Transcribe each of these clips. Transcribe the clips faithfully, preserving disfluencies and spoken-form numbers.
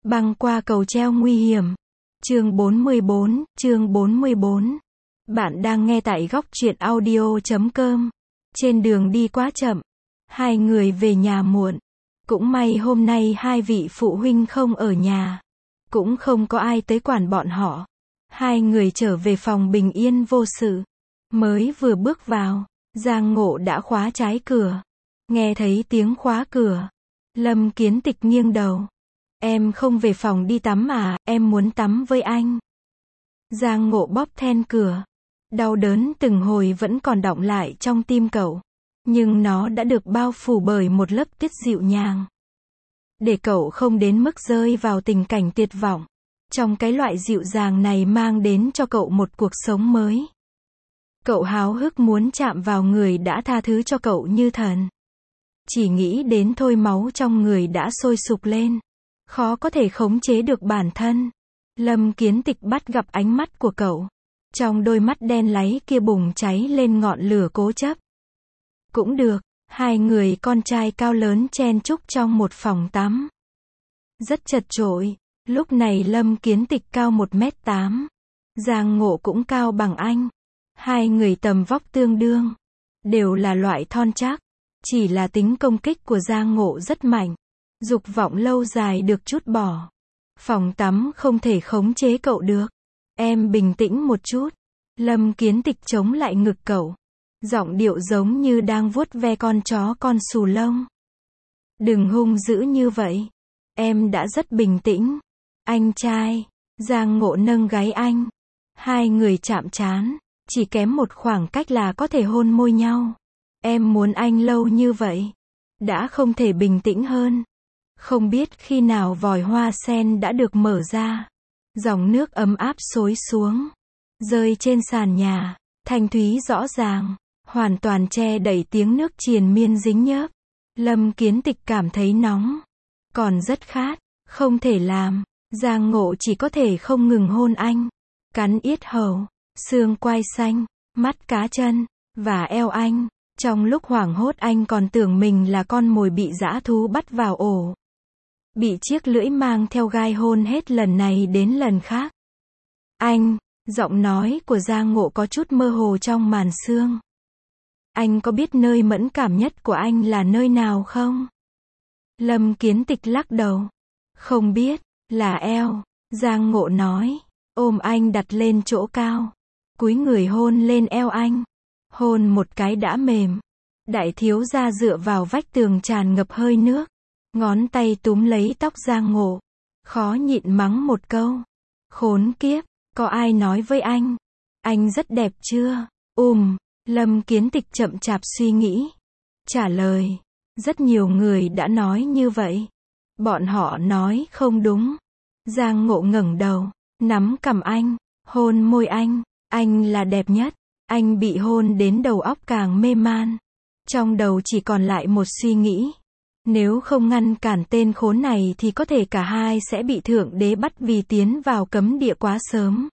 Băng qua cầu treo nguy hiểm. Chương bốn mươi bốn, chương bốn mươi bốn. Bạn đang nghe tại góc truyện audio chấm com. Trên đường đi quá chậm. Hai người về nhà muộn. Cũng may hôm nay hai vị phụ huynh không ở nhà. Cũng không có ai tới quản bọn họ. Hai người trở về phòng bình yên vô sự. Mới vừa bước vào, Giang Ngộ đã khóa trái cửa. Nghe thấy tiếng khóa cửa, Lâm Kiến Tịch nghiêng đầu. Em không về phòng đi tắm à, em muốn tắm với anh. Giang Ngộ bóp then cửa. Đau đớn từng hồi vẫn còn đọng lại trong tim cậu. Nhưng nó đã được bao phủ bởi một lớp tuyết dịu nhàng. Để cậu không đến mức rơi vào tình cảnh tuyệt vọng. Trong cái loại dịu dàng này mang đến cho cậu một cuộc sống mới. Cậu háo hức muốn chạm vào người đã tha thứ cho cậu như thần. Chỉ nghĩ đến thôi máu trong người đã sôi sục lên. Khó có thể khống chế được bản thân. Lâm Kiến Tịch bắt gặp ánh mắt của cậu. Trong đôi mắt đen láy kia bùng cháy lên ngọn lửa cố chấp. Cũng được, hai người con trai cao lớn chen chúc trong một phòng tắm. Rất chật chội, lúc này Lâm Kiến Tịch cao một mét tám. Giang Ngộ cũng cao bằng anh. Hai người tầm vóc tương đương. Đều là loại thon chắc. Chỉ là tính công kích của Giang Ngộ rất mạnh. Dục vọng lâu dài được trút bỏ. Phòng tắm không thể khống chế cậu được. Em bình tĩnh một chút. Lâm Kiến Tịch chống lại ngực cậu. Giọng điệu giống như đang vuốt ve con chó con xù lông. Đừng hung dữ như vậy. Em đã rất bình tĩnh. Anh trai. Giang Ngộ nâng gáy anh. Hai người chạm trán. Chỉ kém một khoảng cách là có thể hôn môi nhau. Em muốn anh lâu như vậy. Đã không thể bình tĩnh hơn. Không biết khi nào vòi hoa sen đã được mở ra. Dòng nước ấm áp xối xuống. Rơi trên sàn nhà. Thanh thúy rõ ràng. Hoàn toàn che đậy tiếng nước triền miên dính nhớp. Lâm Kiến Tịch cảm thấy nóng. Còn rất khát. Không thể làm. Giang Ngộ chỉ có thể không ngừng hôn anh. Cắn yết hầu. Xương quai xanh. Mắt cá chân. Và eo anh. Trong lúc hoảng hốt anh còn tưởng mình là con mồi bị dã thú bắt vào ổ. Bị chiếc lưỡi mang theo gai hôn hết lần này đến lần khác. Anh, giọng nói của Giang Ngộ có chút mơ hồ trong màn sương. Anh có biết nơi mẫn cảm nhất của anh là nơi nào không? Lâm Kiến Tịch lắc đầu. Không biết, là eo. Giang Ngộ nói. Ôm anh đặt lên chỗ cao. Cúi người hôn lên eo anh. Hôn một cái đã mềm. Đại thiếu gia dựa vào vách tường tràn ngập hơi nước. Ngón tay túm lấy tóc Giang Ngộ. Khó nhịn mắng một câu. Khốn kiếp, có ai nói với anh? Anh rất đẹp chưa? Ùm, Lâm Kiến Tịch chậm chạp suy nghĩ. Trả lời. Rất nhiều người đã nói như vậy. Bọn họ nói không đúng. Giang Ngộ ngẩng đầu. Nắm cằm anh. Hôn môi anh. Anh là đẹp nhất. Anh bị hôn đến đầu óc càng mê man. Trong đầu chỉ còn lại một suy nghĩ. Nếu không ngăn cản tên khốn này thì có thể cả hai sẽ bị thượng đế bắt vì tiến vào cấm địa quá sớm.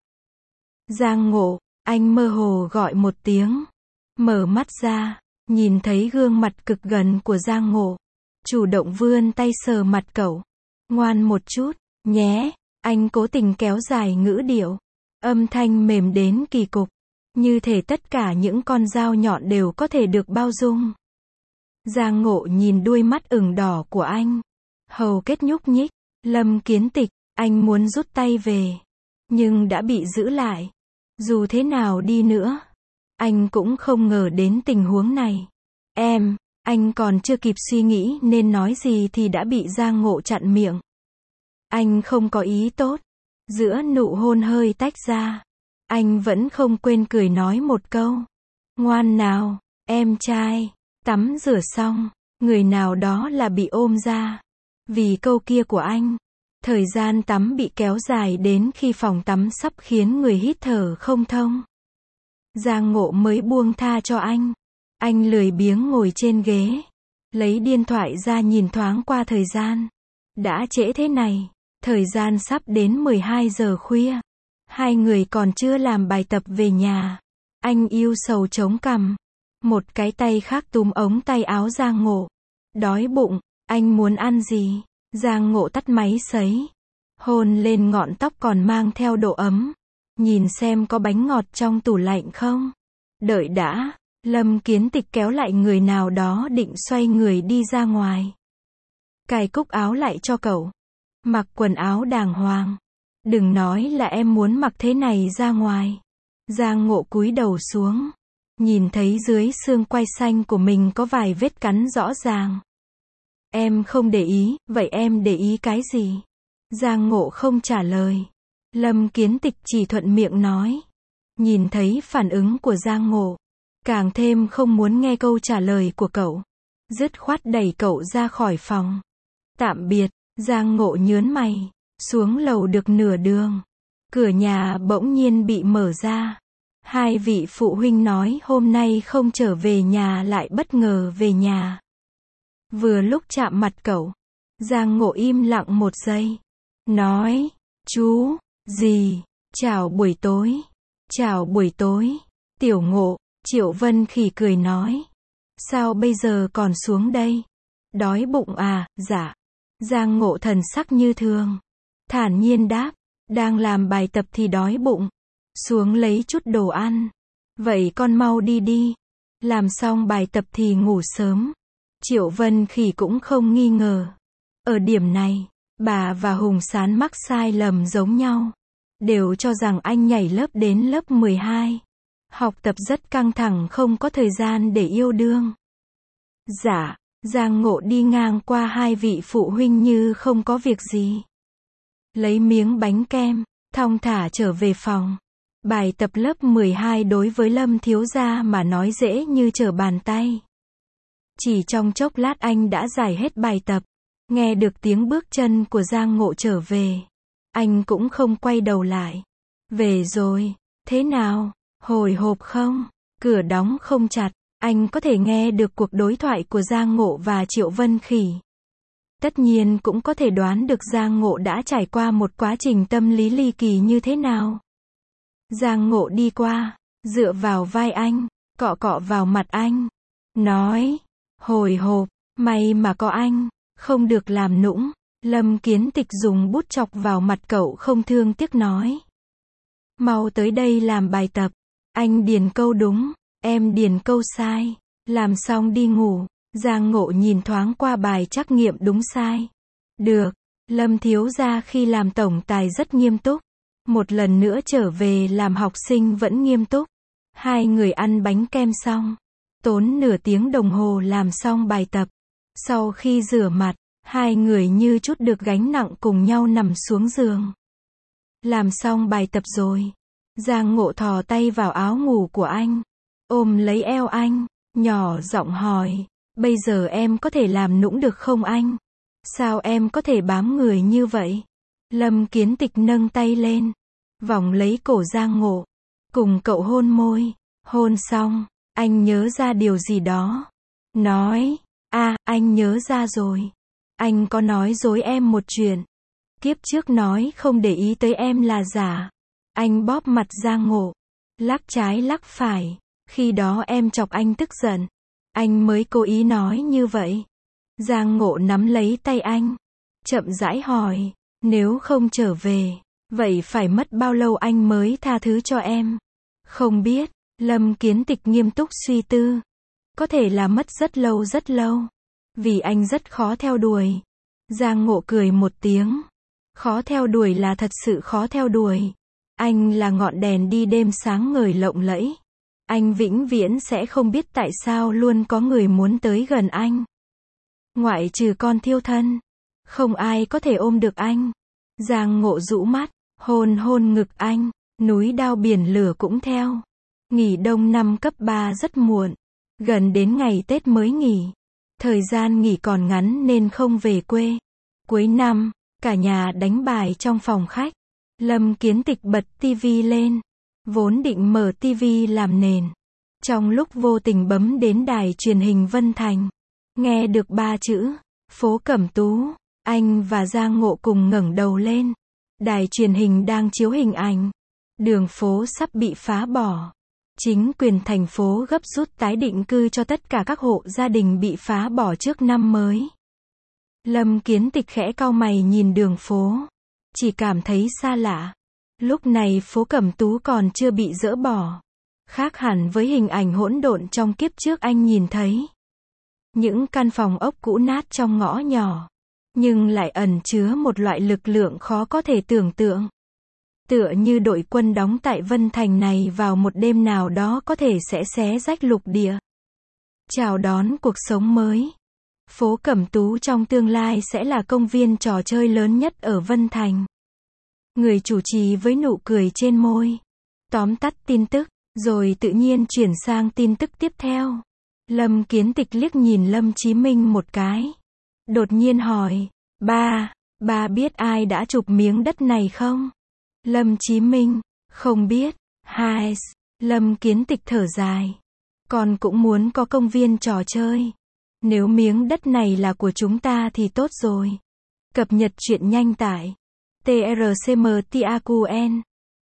Giang Ngộ, anh mơ hồ gọi một tiếng. Mở mắt ra, nhìn thấy gương mặt cực gần của Giang Ngộ. Chủ động vươn tay sờ mặt cậu. Ngoan một chút, nhé. Anh cố tình kéo dài ngữ điệu. Âm thanh mềm đến kỳ cục. Như thể tất cả những con dao nhọn đều có thể được bao dung. Giang Ngộ nhìn đuôi mắt ửng đỏ của anh. Hầu kết nhúc nhích. Lâm Kiến Tịch, anh muốn rút tay về. Nhưng đã bị giữ lại. Dù thế nào đi nữa. Anh cũng không ngờ đến tình huống này. Em, anh còn chưa kịp suy nghĩ nên nói gì thì đã bị Giang Ngộ chặn miệng. Anh không có ý tốt. Giữa nụ hôn hơi tách ra. Anh vẫn không quên cười nói một câu. Ngoan nào, em trai. Tắm rửa xong, người nào đó là bị ôm ra. Vì câu kia của anh, thời gian tắm bị kéo dài đến khi phòng tắm sắp khiến người hít thở không thông. Giang Ngộ mới buông tha cho anh. Anh lười biếng ngồi trên ghế. Lấy điện thoại ra nhìn thoáng qua thời gian. Đã trễ thế này, thời gian sắp đến mười hai giờ khuya. Hai người còn chưa làm bài tập về nhà. Anh yêu sầu chống cằm. Một cái tay khác túm ống tay áo Giang Ngộ. Đói bụng, anh muốn ăn gì? Giang Ngộ tắt máy sấy. hôn lên ngọn tóc còn mang theo độ ấm. Nhìn xem có bánh ngọt trong tủ lạnh không? Đợi đã, Lâm Kiến Tịch kéo lại người nào đó định xoay người đi ra ngoài. Cài cúc áo lại cho cậu. Mặc quần áo đàng hoàng. Đừng nói là em muốn mặc thế này ra ngoài. Giang Ngộ cúi đầu xuống. Nhìn thấy dưới xương quai xanh của mình có vài vết cắn rõ ràng. Em không để ý, vậy em để ý cái gì? Giang Ngộ không trả lời. Lâm Kiến Tịch chỉ thuận miệng nói. Nhìn thấy phản ứng của Giang Ngộ, càng thêm không muốn nghe câu trả lời của cậu. Dứt khoát đẩy cậu ra khỏi phòng. Tạm biệt, Giang Ngộ nhớn mày. Xuống lầu được nửa đường. Cửa nhà bỗng nhiên bị mở ra. Hai vị phụ huynh nói hôm nay không trở về nhà lại bất ngờ về nhà. Vừa lúc chạm mặt cậu, Giang Ngộ im lặng một giây. Nói, chú, dì, chào buổi tối. Chào buổi tối, Tiểu Ngộ. Triệu Vân Khỉ cười nói. Sao bây giờ còn xuống đây? Đói bụng à? Dạ. Giang Ngộ thần sắc như thường. Thản nhiên đáp. Đang làm bài tập thì đói bụng. Xuống lấy chút đồ ăn. Vậy con mau đi đi. Làm xong bài tập thì ngủ sớm. Triệu Vân Khỉ cũng không nghi ngờ. Ở điểm này, bà và Hùng Sán mắc sai lầm giống nhau. Đều cho rằng anh nhảy lớp đến lớp mười hai. Học tập rất căng thẳng không có thời gian để yêu đương. Dạ, Giang Ngộ đi ngang qua hai vị phụ huynh như không có việc gì. Lấy miếng bánh kem, thong thả trở về phòng. Bài tập lớp mười hai đối với Lâm thiếu gia mà nói dễ như trở bàn tay. Chỉ trong chốc lát anh đã giải hết bài tập. Nghe được tiếng bước chân của Giang Ngộ trở về. Anh cũng không quay đầu lại. Về rồi, thế nào, hồi hộp không? Cửa đóng không chặt, anh có thể nghe được cuộc đối thoại của Giang Ngộ và Triệu Vân Khỉ. Tất nhiên cũng có thể đoán được Giang Ngộ đã trải qua một quá trình tâm lý ly kỳ như thế nào. Giang Ngộ đi qua, dựa vào vai anh, cọ cọ vào mặt anh. Nói, hồi hộp, may mà có anh, không được làm nũng. Lâm Kiến Tịch dùng bút chọc vào mặt cậu không thương tiếc nói. Mau tới đây làm bài tập. Anh điền câu đúng, em điền câu sai. Làm xong đi ngủ. Giang Ngộ nhìn thoáng qua bài trắc nghiệm đúng sai. Được, Lâm thiếu gia khi làm tổng tài rất nghiêm túc. Một lần nữa trở về làm học sinh vẫn nghiêm túc. Hai người ăn bánh kem xong. Tốn nửa tiếng đồng hồ làm xong bài tập. Sau khi rửa mặt, hai người như chút được gánh nặng cùng nhau nằm xuống giường. Làm xong bài tập rồi. Giang Ngộ thò tay vào áo ngủ của anh. Ôm lấy eo anh, nhỏ giọng hỏi. Bây giờ em có thể làm nũng được không anh? Sao em có thể bám người như vậy? Lâm Kiến Tịch nâng tay lên. Vòng lấy cổ Giang Ngộ. Cùng cậu hôn môi. Hôn xong, anh nhớ ra điều gì đó. Nói, à, anh nhớ ra rồi. Anh có nói dối em một chuyện. Kiếp trước nói không để ý tới em là giả. Anh bóp mặt Giang Ngộ. Lắc trái lắc phải. Khi đó em chọc anh tức giận. Anh mới cố ý nói như vậy. Giang Ngộ nắm lấy tay anh. Chậm rãi hỏi. Nếu không trở về, vậy phải mất bao lâu anh mới tha thứ cho em? Không biết. Lâm Kiến Tịch nghiêm túc suy tư. Có thể là mất rất lâu rất lâu. Vì anh rất khó theo đuổi. Giang Ngộ cười một tiếng. Khó theo đuổi là thật sự khó theo đuổi. Anh là ngọn đèn đi đêm sáng ngời lộng lẫy. Anh vĩnh viễn sẽ không biết tại sao luôn có người muốn tới gần anh. Ngoại trừ con thiêu thân. Không ai có thể ôm được anh. Giang Ngộ rũ mắt, hôn hôn ngực anh. Núi đao biển lửa cũng theo. Nghỉ đông năm cấp ba rất muộn. Gần đến ngày Tết mới nghỉ. Thời gian nghỉ còn ngắn nên không về quê. Cuối năm, cả nhà đánh bài trong phòng khách. Lâm Kiến Tịch bật tivi lên. Vốn định mở tivi làm nền. Trong lúc vô tình bấm đến đài truyền hình Vân Thành. Nghe được ba chữ, Phố Cẩm Tú. Anh và Giang Ngộ cùng ngẩng đầu lên. Đài truyền hình đang chiếu hình ảnh. Đường phố sắp bị phá bỏ. Chính quyền thành phố gấp rút tái định cư cho tất cả các hộ gia đình bị phá bỏ trước năm mới. Lâm Kiến Tịch khẽ cau mày nhìn đường phố. chỉ cảm thấy xa lạ. Lúc này phố Cẩm Tú còn chưa bị dỡ bỏ. Khác hẳn với hình ảnh hỗn độn trong kiếp trước anh nhìn thấy. Những căn phòng ốc cũ nát trong ngõ nhỏ. Nhưng lại ẩn chứa một loại lực lượng khó có thể tưởng tượng. Tựa như đội quân đóng tại Vân Thành này vào một đêm nào đó có thể sẽ xé rách lục địa. Chào đón cuộc sống mới. Phố Cẩm Tú trong tương lai sẽ là công viên trò chơi lớn nhất ở Vân Thành. Người chủ trì với nụ cười trên môi. Tóm tắt tin tức, rồi tự nhiên chuyển sang tin tức tiếp theo. Lâm Kiến Tịch liếc nhìn Lâm Chí Minh một cái. Đột nhiên hỏi, ba, ba biết ai đã chụp miếng đất này không? Lâm Chí Minh, không biết. Hai, Lâm Kiến Tịch thở dài. Con cũng muốn có công viên trò chơi. Nếu miếng đất này là của chúng ta thì tốt rồi. Cập nhật truyện nhanh tại trcmtaqn.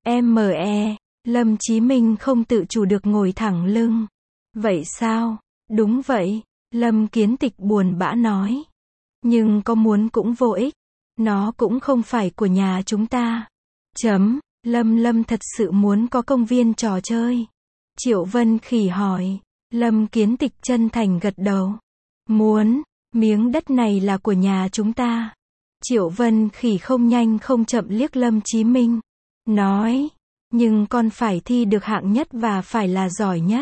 Me, Lâm Chí Minh không tự chủ được ngồi thẳng lưng. Vậy sao? Đúng vậy, Lâm Kiến Tịch buồn bã nói. Nhưng có muốn cũng vô ích. Nó cũng không phải của nhà chúng ta. Chấm, Lâm Lâm thật sự muốn có công viên trò chơi. Triệu Vân Khỉ hỏi. Lâm Kiến Tịch chân thành gật đầu. Muốn, miếng đất này là của nhà chúng ta. Triệu Vân Khỉ không nhanh không chậm liếc Lâm Chí Minh. Nói, nhưng con phải thi được hạng nhất và phải là giỏi nhất.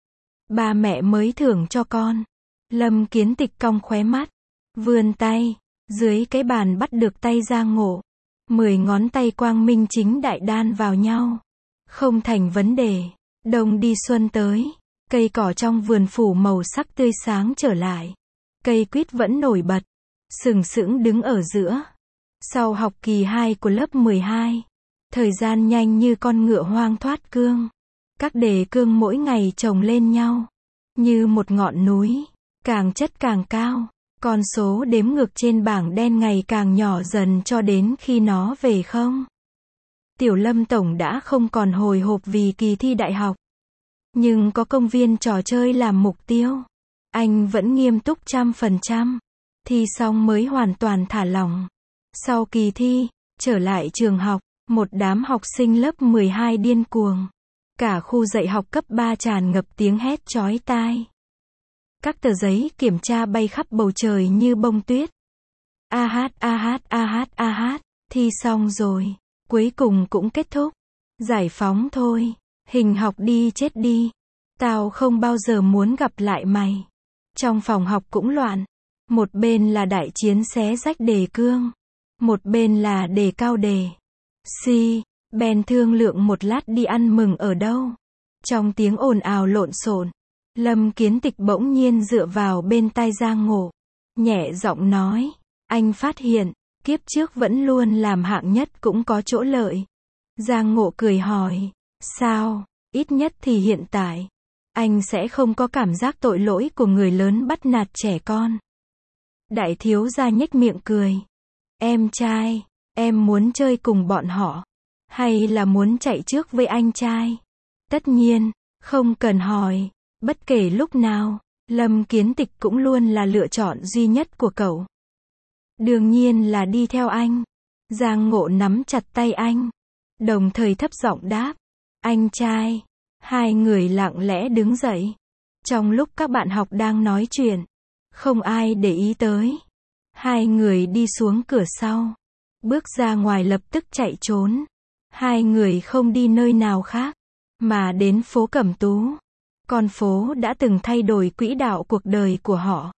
Ba mẹ mới thưởng cho con. Lâm Kiến Tịch cong khóe mắt. Vươn tay, dưới cái bàn bắt được tay Giang Ngộ. Mười ngón tay quang minh chính đại đan vào nhau. Không thành vấn đề. Đông đi xuân tới. Cây cỏ trong vườn phủ màu sắc tươi sáng trở lại. Cây quýt vẫn nổi bật. Sừng sững đứng ở giữa. Sau học kỳ hai của lớp mười hai. Thời gian nhanh như con ngựa hoang thoát cương. Các đề cương mỗi ngày chồng lên nhau. Như một ngọn núi. Càng chất càng cao. Con số đếm ngược trên bảng đen ngày càng nhỏ dần cho đến khi nó về không. Tiểu Lâm Tổng đã không còn hồi hộp vì kỳ thi đại học. Nhưng có công viên trò chơi làm mục tiêu. Anh vẫn nghiêm túc trăm phần trăm. Thi xong mới hoàn toàn thả lỏng. Sau kỳ thi, trở lại trường học, một đám học sinh lớp mười hai điên cuồng. Cả khu dạy học cấp ba tràn ngập tiếng hét chói tai. Các tờ giấy kiểm tra bay khắp bầu trời như bông tuyết. A hát a hát a hát a hát, thi xong rồi. Cuối cùng cũng kết thúc. Giải phóng thôi. Hình học đi chết đi. Tao không bao giờ muốn gặp lại mày. Trong phòng học cũng loạn. Một bên là đại chiến xé rách đề cương. Một bên là đề cao đề. Si, bèn thương lượng một lát đi ăn mừng ở đâu. Trong tiếng ồn ào lộn xộn, Lâm Kiến Tịch bỗng nhiên dựa vào bên tai Giang Ngộ. Nhẹ giọng nói, anh phát hiện, kiếp trước vẫn luôn làm hạng nhất cũng có chỗ lợi. Giang Ngộ cười hỏi, sao, ít nhất thì hiện tại, anh sẽ không có cảm giác tội lỗi của người lớn bắt nạt trẻ con. Đại thiếu gia nhếch miệng cười. Em trai, em muốn chơi cùng bọn họ, hay là muốn chạy trước với anh trai? Tất nhiên, không cần hỏi, bất kể lúc nào, Lâm Kiến Tịch cũng luôn là lựa chọn duy nhất của cậu. Đương nhiên là đi theo anh. Giang Ngộ nắm chặt tay anh, đồng thời thấp giọng đáp, anh trai. Hai người lặng lẽ đứng dậy. Trong lúc các bạn học đang nói chuyện, không ai để ý tới. Hai người đi xuống cửa sau, bước ra ngoài lập tức chạy trốn. Hai người không đi nơi nào khác, mà đến phố Cẩm Tú. Con phố đã từng thay đổi quỹ đạo cuộc đời của họ.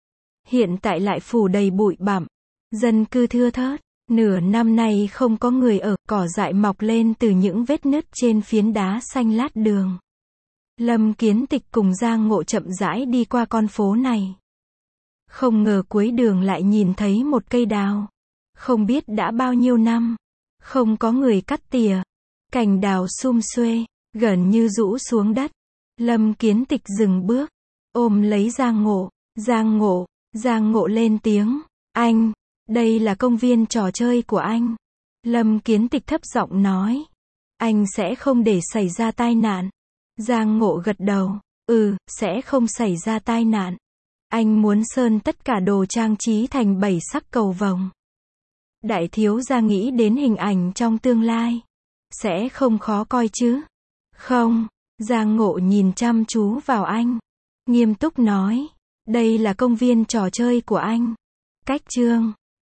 Hiện tại lại phủ đầy bụi bặm, dân cư thưa thớt. Nửa năm nay không có người ở, cỏ dại mọc lên từ những vết nứt trên phiến đá xanh lát đường. Lâm Kiến Tịch cùng Giang Ngộ chậm rãi đi qua con phố này. Không ngờ cuối đường lại nhìn thấy một cây đào. Không biết đã bao nhiêu năm, không có người cắt tỉa. Cành đào sum xuê, gần như rũ xuống đất. Lâm Kiến Tịch dừng bước, ôm lấy Giang Ngộ. Giang Ngộ, Giang Ngộ lên tiếng, anh, đây là công viên trò chơi của anh. Lâm Kiến Tịch thấp giọng nói, anh sẽ không để xảy ra tai nạn. Giang Ngộ gật đầu, ừ, sẽ không xảy ra tai nạn. Anh muốn sơn tất cả đồ trang trí thành bảy sắc cầu vồng. Đại thiếu gia nghĩ đến hình ảnh trong tương lai. Sẽ không khó coi chứ? Không. Giang Ngộ nhìn chăm chú vào anh. Nghiêm túc nói. Đây là công viên trò chơi của anh. Cách chương.